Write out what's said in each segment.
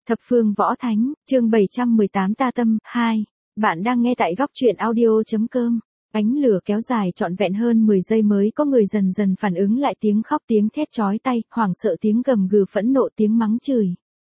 Thập phương võ thánh, chương 718 ta tâm, 2. Bạn đang nghe tại góc truyện audio.com. Ánh lửa kéo dài trọn vẹn hơn 10 giây mới có người dần dần phản ứng lại tiếng khóc tiếng thét chói tai, hoảng sợ tiếng gầm gừ phẫn nộ tiếng mắng chửi.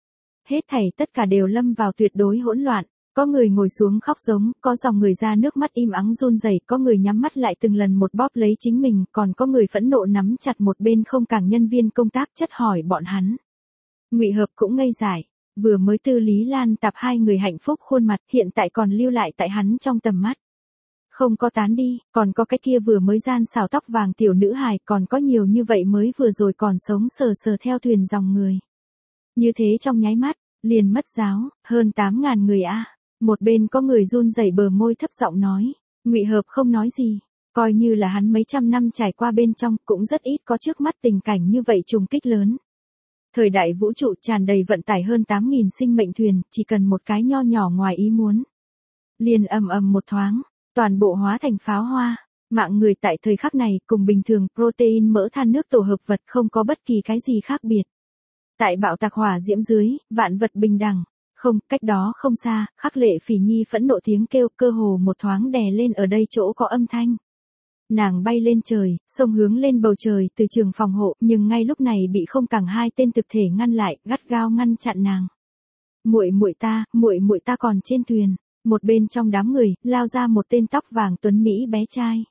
Hết thảy tất cả đều lâm vào tuyệt đối hỗn loạn. Có người ngồi xuống khóc giống, có dòng người ra nước mắt im ắng run rẩy, có người nhắm mắt lại từng lần một bóp lấy chính mình, còn có người phẫn nộ nắm chặt một bên không cảng nhân viên công tác chất hỏi bọn hắn. Ngụy Hợp cũng ngây dại. Vừa mới Tư Lý Lan Tạp hai người hạnh phúc khuôn mặt hiện tại còn lưu lại tại hắn trong tầm mắt. Không có tán đi, còn có cái kia vừa mới gian xào tóc vàng tiểu nữ hài, còn có nhiều như vậy mới vừa rồi còn sống sờ sờ theo thuyền dòng người. Như thế trong nháy mắt, liền mất giáo, hơn 8.000 người a. Một bên có người run rẩy bờ môi thấp giọng nói, Ngụy Hợp không nói gì, coi như là hắn mấy trăm năm trải qua bên trong cũng rất ít có trước mắt tình cảnh như vậy trùng kích lớn. Thời đại vũ trụ tràn đầy vận tải hơn 8.000 sinh mệnh thuyền, chỉ cần một cái nho nhỏ ngoài ý muốn. Liền ầm ầm một thoáng, toàn bộ hóa thành pháo hoa, mạng người tại thời khắc này cùng bình thường protein mỡ than nước tổ hợp vật không có bất kỳ cái gì khác biệt. Tại bạo tạc hỏa diễm dưới, vạn vật bình đẳng, không, cách đó không xa, Khắc Lệ Phỉ Nhi phẫn nộ tiếng kêu cơ hồ một thoáng đè lên ở đây chỗ có âm thanh. Nàng bay lên trời, xông hướng lên bầu trời từ trường phòng hộ, nhưng ngay lúc này bị không cảng hai tên thực thể ngăn lại, gắt gao ngăn chặn nàng. Muội muội ta còn trên thuyền. Một bên trong đám người, lao ra một tên tóc vàng tuấn mỹ bé trai.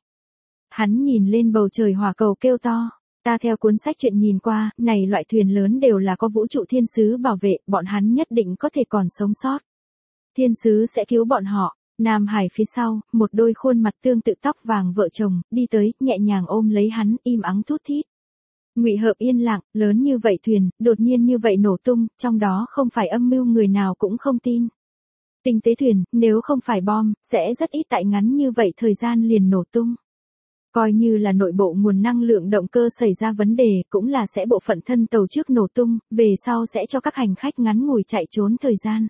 Hắn nhìn lên bầu trời hỏa cầu kêu to, ta theo cuốn sách truyện nhìn qua, này loại thuyền lớn đều là có vũ trụ thiên sứ bảo vệ, bọn hắn nhất định có thể còn sống sót. Thiên sứ sẽ cứu bọn họ. Nam Hải phía sau, một đôi khuôn mặt tương tự tóc vàng vợ chồng, đi tới, nhẹ nhàng ôm lấy hắn, im ắng thút thít. Ngụy Hợp yên lặng, lớn như vậy thuyền, đột nhiên như vậy nổ tung, trong đó không phải âm mưu người nào cũng không tin. Tinh tế thuyền, nếu không phải bom, sẽ rất ít tại ngắn như vậy thời gian liền nổ tung. Coi như là nội bộ nguồn năng lượng động cơ xảy ra vấn đề, cũng là sẽ bộ phận thân tàu trước nổ tung, về sau sẽ cho các hành khách ngắn ngủi chạy trốn thời gian.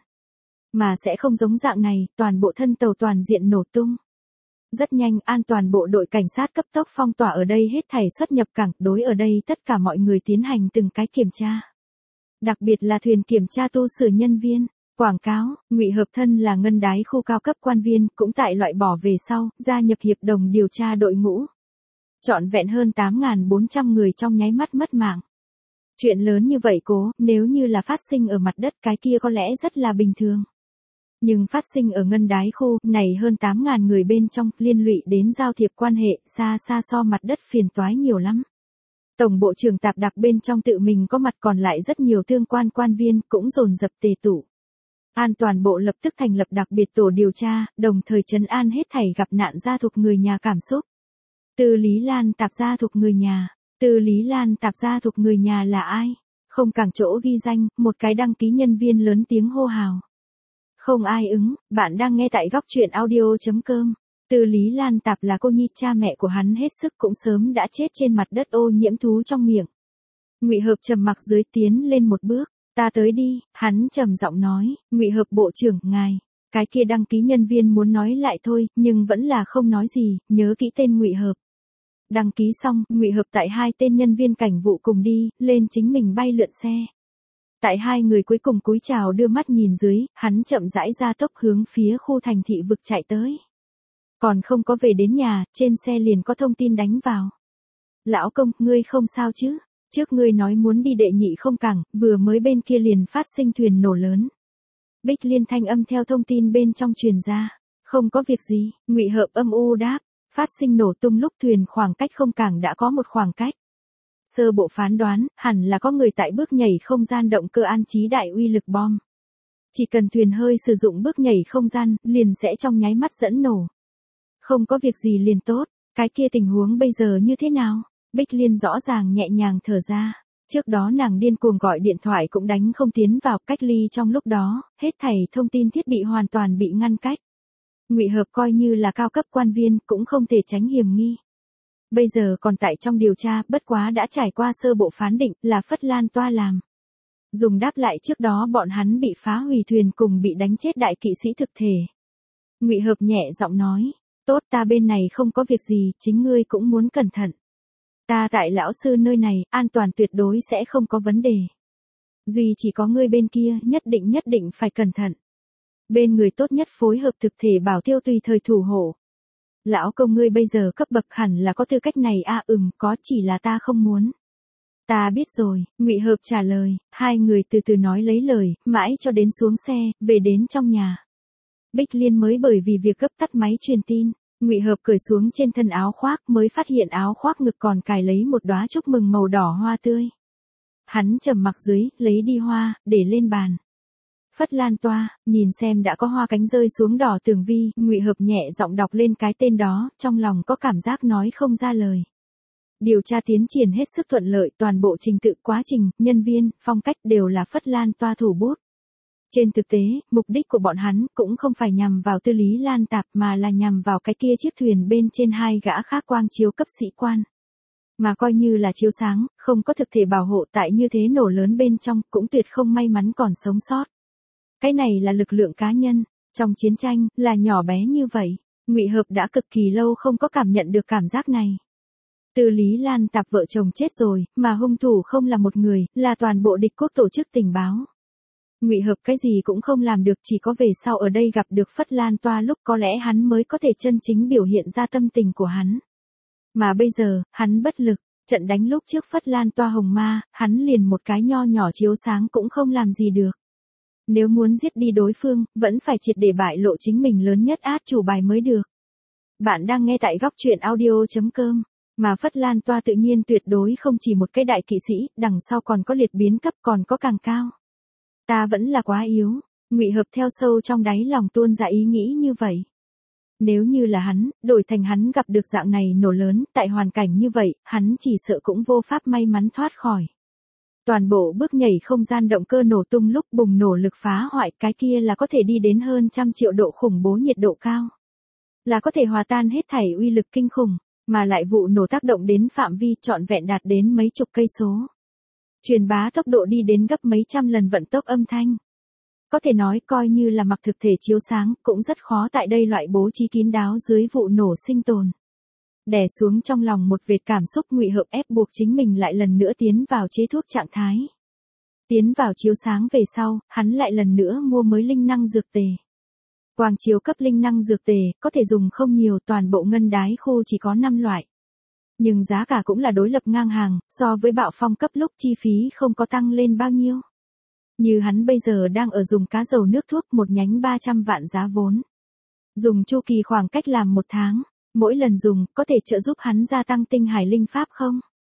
Mà sẽ không giống dạng này, toàn bộ thân tàu toàn diện nổ tung. Rất nhanh, an toàn bộ đội cảnh sát cấp tốc phong tỏa ở đây hết thảy xuất nhập cảng, đối ở đây tất cả mọi người tiến hành từng cái kiểm tra. Đặc biệt là thuyền kiểm tra tu sửa nhân viên. Quảng cáo, Ngụy Hợp thân là ngân đái khu cao cấp quan viên, cũng tại loại bỏ về sau, gia nhập hiệp đồng điều tra đội ngũ. Trọn vẹn hơn 8.400 người trong nháy mắt mất mạng. Chuyện lớn như vậy nếu như là phát sinh ở mặt đất cái kia có lẽ rất là bình thường. Nhưng phát sinh ở ngân đái khu, này hơn 8.000 người bên trong, liên lụy đến giao thiệp quan hệ, xa so mặt đất phiền toái nhiều lắm. Tổng bộ trưởng Tạp Đặc bên trong tự mình có mặt, còn lại rất nhiều tương quan quan viên cũng dồn dập tề tụ. An toàn bộ lập tức thành lập đặc biệt tổ điều tra, đồng thời trấn an hết thảy gặp nạn gia thuộc người nhà cảm xúc. Tư Lý Lan Tạp gia thuộc người nhà. Tư Lý Lan Tạp gia thuộc người nhà là ai? Không cảng chỗ ghi danh, một cái đăng ký nhân viên lớn tiếng hô hào. Không ai ứng, bạn đang nghe tại góc truyện audio.com. Tư Lý Lan Tạp là cô nhi, cha mẹ của hắn hết sức cũng sớm đã chết trên mặt đất ô nhiễm thú trong miệng. Ngụy Hợp trầm mặc dưới tiến lên một bước. Ta tới đi, hắn trầm giọng nói, Ngụy Hợp bộ trưởng, ngài. Cái kia đăng ký nhân viên muốn nói lại thôi, nhưng vẫn là không nói gì, nhớ kỹ tên Ngụy Hợp. Đăng ký xong, Ngụy Hợp tại hai tên nhân viên cảnh vụ cùng đi, lên chính mình bay lượn xe. Tại hai người cuối cùng cúi chào đưa mắt nhìn dưới, hắn chậm rãi ra tốc hướng phía khu thành thị vực chạy tới. Còn không có về đến nhà, trên xe liền có thông tin đánh vào. Lão công, ngươi không sao chứ? Trước ngươi nói muốn đi đệ nhị không cảng, vừa mới bên kia liền phát sinh thuyền nổ lớn. Bích Liên thanh âm theo thông tin bên trong truyền ra. Không có việc gì, Ngụy Hợp âm u đáp. Phát sinh nổ tung lúc thuyền khoảng cách không cảng đã có một khoảng cách. Sơ bộ phán đoán, hẳn là có người tại bước nhảy không gian động cơ an trí đại uy lực bom. Chỉ cần thuyền hơi sử dụng bước nhảy không gian, liền sẽ trong nháy mắt dẫn nổ. Không có việc gì liền tốt, cái kia tình huống bây giờ như thế nào? Bích Liên rõ ràng nhẹ nhàng thở ra. Trước đó nàng điên cuồng gọi điện thoại cũng đánh không tiến vào, cách ly trong lúc đó, hết thảy thông tin thiết bị hoàn toàn bị ngăn cách. Ngụy Hợp coi như là cao cấp quan viên cũng không thể tránh hiểm nghi. Bây giờ còn tại trong điều tra, bất quá đã trải qua sơ bộ phán định là Phất Lan Toa làm. Dùng đáp lại trước đó bọn hắn bị phá hủy thuyền cùng bị đánh chết đại kỵ sĩ thực thể. Ngụy Hợp nhẹ giọng nói, tốt, ta bên này không có việc gì, chính ngươi cũng muốn cẩn thận. Ta tại lão sư nơi này, an toàn tuyệt đối sẽ không có vấn đề. Duy chỉ có ngươi bên kia, nhất định phải cẩn thận. Bên người tốt nhất phối hợp thực thể bảo tiêu tùy thời thủ hộ. Lão công ngươi bây giờ cấp bậc hẳn là có tư cách này có chỉ là ta không muốn. Ta biết rồi, Ngụy Hợp trả lời, hai người từ từ nói lấy lời, mãi cho đến xuống xe, về đến trong nhà. Bích Liên mới bởi vì việc gấp tắt máy truyền tin, Ngụy Hợp cởi xuống trên thân áo khoác mới phát hiện áo khoác ngực còn cài lấy một đóa chúc mừng màu đỏ hoa tươi. Hắn trầm mặc dưới, lấy đi hoa, để lên bàn. Phất Lan Toa, nhìn xem đã có hoa cánh rơi xuống đỏ tường vi, Ngụy Hợp nhẹ giọng đọc lên cái tên đó, trong lòng có cảm giác nói không ra lời. Điều tra tiến triển hết sức thuận lợi, toàn bộ trình tự quá trình, nhân viên, phong cách đều là Phất Lan Toa thủ bút. Trên thực tế, mục đích của bọn hắn cũng không phải nhằm vào Tư Lý Lan Tạp mà là nhằm vào cái kia chiếc thuyền bên trên hai gã khác quang chiếu cấp sĩ quan. Mà coi như là chiếu sáng, không có thực thể bảo hộ tại như thế nổ lớn bên trong cũng tuyệt không may mắn còn sống sót. Cái này là lực lượng cá nhân, trong chiến tranh, là nhỏ bé như vậy. Ngụy Hợp đã cực kỳ lâu không có cảm nhận được cảm giác này. Tư Lý Lan Tạp vợ chồng chết rồi, mà hung thủ không là một người, là toàn bộ địch quốc tổ chức tình báo. Ngụy Hợp cái gì cũng không làm được, chỉ có về sau ở đây gặp được Phất Lan Toa lúc có lẽ hắn mới có thể chân chính biểu hiện ra tâm tình của hắn. Mà bây giờ, hắn bất lực, trận đánh lúc trước Phất Lan Toa hồng ma, hắn liền một cái nho nhỏ chiếu sáng cũng không làm gì được. Nếu muốn giết đi đối phương, vẫn phải triệt để bại lộ chính mình lớn nhất át chủ bài mới được. Bạn đang nghe tại góc truyện audio.com. Mà Phất Lan Toa tự nhiên tuyệt đối không chỉ một cái đại kỵ sĩ, đằng sau còn có liệt biến cấp, còn có càng cao. Ta vẫn là quá yếu. Ngụy Hợp theo sâu trong đáy lòng tuôn ra ý nghĩ như vậy. Nếu như là hắn, đổi thành hắn gặp được dạng này nổ lớn, tại hoàn cảnh như vậy, hắn chỉ sợ cũng vô pháp may mắn thoát khỏi. Toàn bộ bước nhảy không gian động cơ nổ tung lúc bùng nổ lực phá hoại, cái kia là có thể đi đến hơn 100 triệu độ khủng bố nhiệt độ cao. Là có thể hòa tan hết thảy uy lực kinh khủng, mà lại vụ nổ tác động đến phạm vi trọn vẹn đạt đến mấy chục cây số. Truyền bá tốc độ đi đến gấp mấy trăm lần vận tốc âm thanh. Có thể nói coi như là mặc thực thể chiếu sáng, cũng rất khó tại đây loại bố trí kín đáo dưới vụ nổ sinh tồn. Đè xuống trong lòng một vệt cảm xúc, Ngụy Hợp ép buộc chính mình lại lần nữa tiến vào chế thuốc trạng thái. Tiến vào chiếu sáng về sau, hắn lại lần nữa mua mới linh năng dược tề. Quang chiếu cấp linh năng dược tề, có thể dùng không nhiều, toàn bộ ngân đái khu chỉ có 5 loại. Nhưng giá cả cũng là đối lập ngang hàng, so với bạo phong cấp lúc chi phí không có tăng lên bao nhiêu. Như hắn bây giờ đang ở dùng cá dầu nước thuốc một nhánh 300 vạn giá vốn. Dùng chu kỳ khoảng cách làm 1 tháng, mỗi lần dùng có thể trợ giúp hắn gia tăng tinh hải linh pháp không?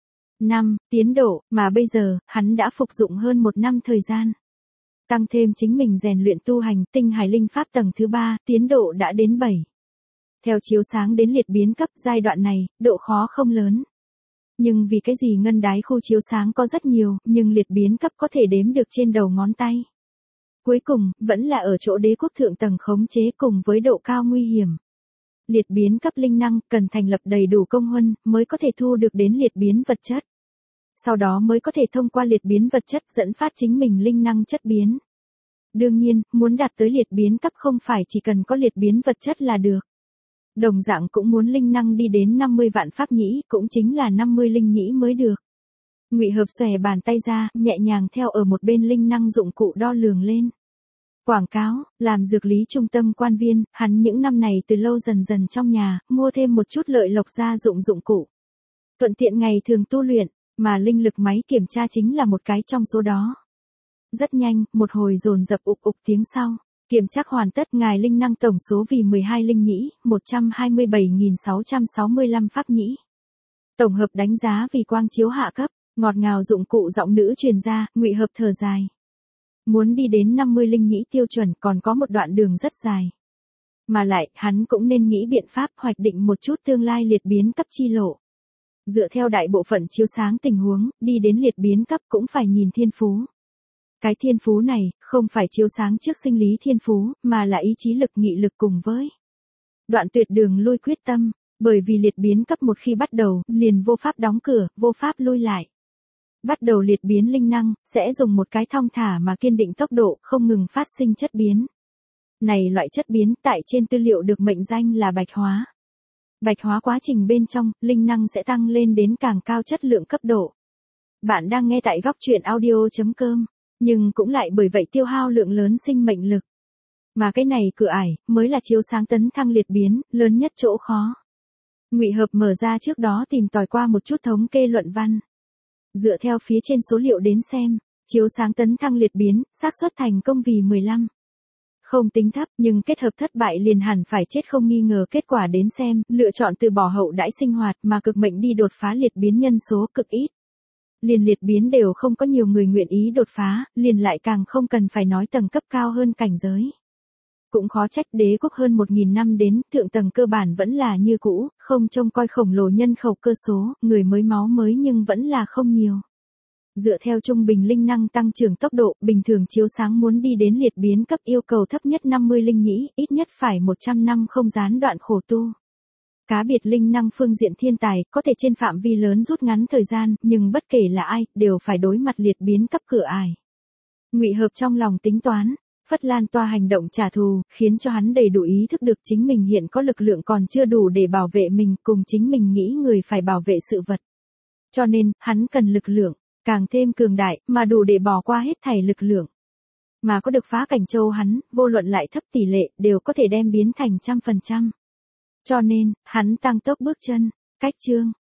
5. Tiến độ, mà bây giờ, hắn đã phục dụng hơn 1 năm thời gian. Tăng thêm chính mình rèn luyện tu hành, tinh hải linh pháp tầng thứ 3, tiến độ đã đến 7. Theo chiếu sáng đến liệt biến cấp, giai đoạn này, độ khó không lớn. Nhưng vì cái gì ngân đái khu chiếu sáng có rất nhiều, nhưng liệt biến cấp có thể đếm được trên đầu ngón tay. Cuối cùng, vẫn là ở chỗ đế quốc thượng tầng khống chế cùng với độ cao nguy hiểm. Liệt biến cấp linh năng, cần thành lập đầy đủ công huân, mới có thể thu được đến liệt biến vật chất. Sau đó mới có thể thông qua liệt biến vật chất dẫn phát chính mình linh năng chất biến. Đương nhiên, muốn đạt tới liệt biến cấp không phải chỉ cần có liệt biến vật chất là được. Đồng dạng cũng muốn linh năng đi đến 50 vạn pháp nhĩ, cũng chính là 50 linh nhĩ mới được. Ngụy Hợp xòe bàn tay ra, nhẹ nhàng theo ở một bên linh năng dụng cụ đo lường lên. Quảng cáo, làm dược lý trung tâm quan viên, hắn những năm này từ lâu dần dần trong nhà, mua thêm một chút lợi lộc gia dụng cụ. Thuận tiện ngày thường tu luyện, mà linh lực máy kiểm tra chính là một cái trong số đó. Rất nhanh, một hồi dồn dập ục tiếng sau. Kiểm tra hoàn tất, ngài linh năng tổng số vì 12 linh nhĩ, 127.665 pháp nhĩ. Tổng hợp đánh giá vì quang chiếu hạ cấp, ngọt ngào dụng cụ giọng nữ truyền ra, Ngụy Hợp thở dài. Muốn đi đến 50 linh nhĩ tiêu chuẩn còn có một đoạn đường rất dài. Mà lại, hắn cũng nên nghĩ biện pháp hoạch định một chút tương lai liệt biến cấp chi lộ. Dựa theo đại bộ phận chiếu sáng tình huống, đi đến liệt biến cấp cũng phải nhìn thiên phú. Cái thiên phú này, không phải chiếu sáng trước sinh lý thiên phú, mà là ý chí lực nghị lực cùng với đoạn tuyệt đường lui quyết tâm, bởi vì liệt biến cấp một khi bắt đầu, liền vô pháp đóng cửa, vô pháp lui lại. Bắt đầu liệt biến linh năng, sẽ dùng một cái thong thả mà kiên định tốc độ, không ngừng phát sinh chất biến. Này loại chất biến, tại trên tư liệu được mệnh danh là bạch hóa. Bạch hóa quá trình bên trong, linh năng sẽ tăng lên đến càng cao chất lượng cấp độ. Bạn đang nghe tại góc truyện audio.com. nhưng cũng lại bởi vậy tiêu hao lượng lớn sinh mệnh lực. Mà cái này cửa ải, mới là chiếu sáng tấn thăng liệt biến, lớn nhất chỗ khó. Ngụy Hợp mở ra trước đó tìm tòi qua một chút thống kê luận văn. Dựa theo phía trên số liệu đến xem, chiếu sáng tấn thăng liệt biến, xác suất thành công vì 15. Không tính thấp, nhưng kết hợp thất bại liền hẳn phải chết không nghi ngờ. Kết quả đến xem, lựa chọn từ bỏ hậu đãi sinh hoạt mà cực mệnh đi đột phá liệt biến nhân số cực ít. Liền liệt biến đều không có nhiều người nguyện ý đột phá, liền lại càng không cần phải nói tầng cấp cao hơn cảnh giới. Cũng khó trách đế quốc hơn 1.000 năm đến, thượng tầng cơ bản vẫn là như cũ, không trông coi khổng lồ nhân khẩu cơ số, người mới máu mới nhưng vẫn là không nhiều. Dựa theo trung bình linh năng tăng trưởng tốc độ, bình thường chiếu sáng muốn đi đến liệt biến cấp yêu cầu thấp nhất 50 linh nhĩ, ít nhất phải 100 năm không gián đoạn khổ tu. Cá biệt linh năng phương diện thiên tài, có thể trên phạm vi lớn rút ngắn thời gian, nhưng bất kể là ai, đều phải đối mặt liệt biến cấp cửa ải. Ngụy Hợp trong lòng tính toán, phất lan toa hành động trả thù, khiến cho hắn đầy đủ ý thức được chính mình hiện có lực lượng còn chưa đủ để bảo vệ mình, cùng chính mình nghĩ người phải bảo vệ sự vật. Cho nên, hắn cần lực lượng càng thêm cường đại, mà đủ để bỏ qua hết thảy lực lượng. Mà có được phá cảnh châu hắn, vô luận lại thấp tỷ lệ, đều có thể đem biến thành 100%. Cho nên, hắn tăng tốc bước chân, cách chương.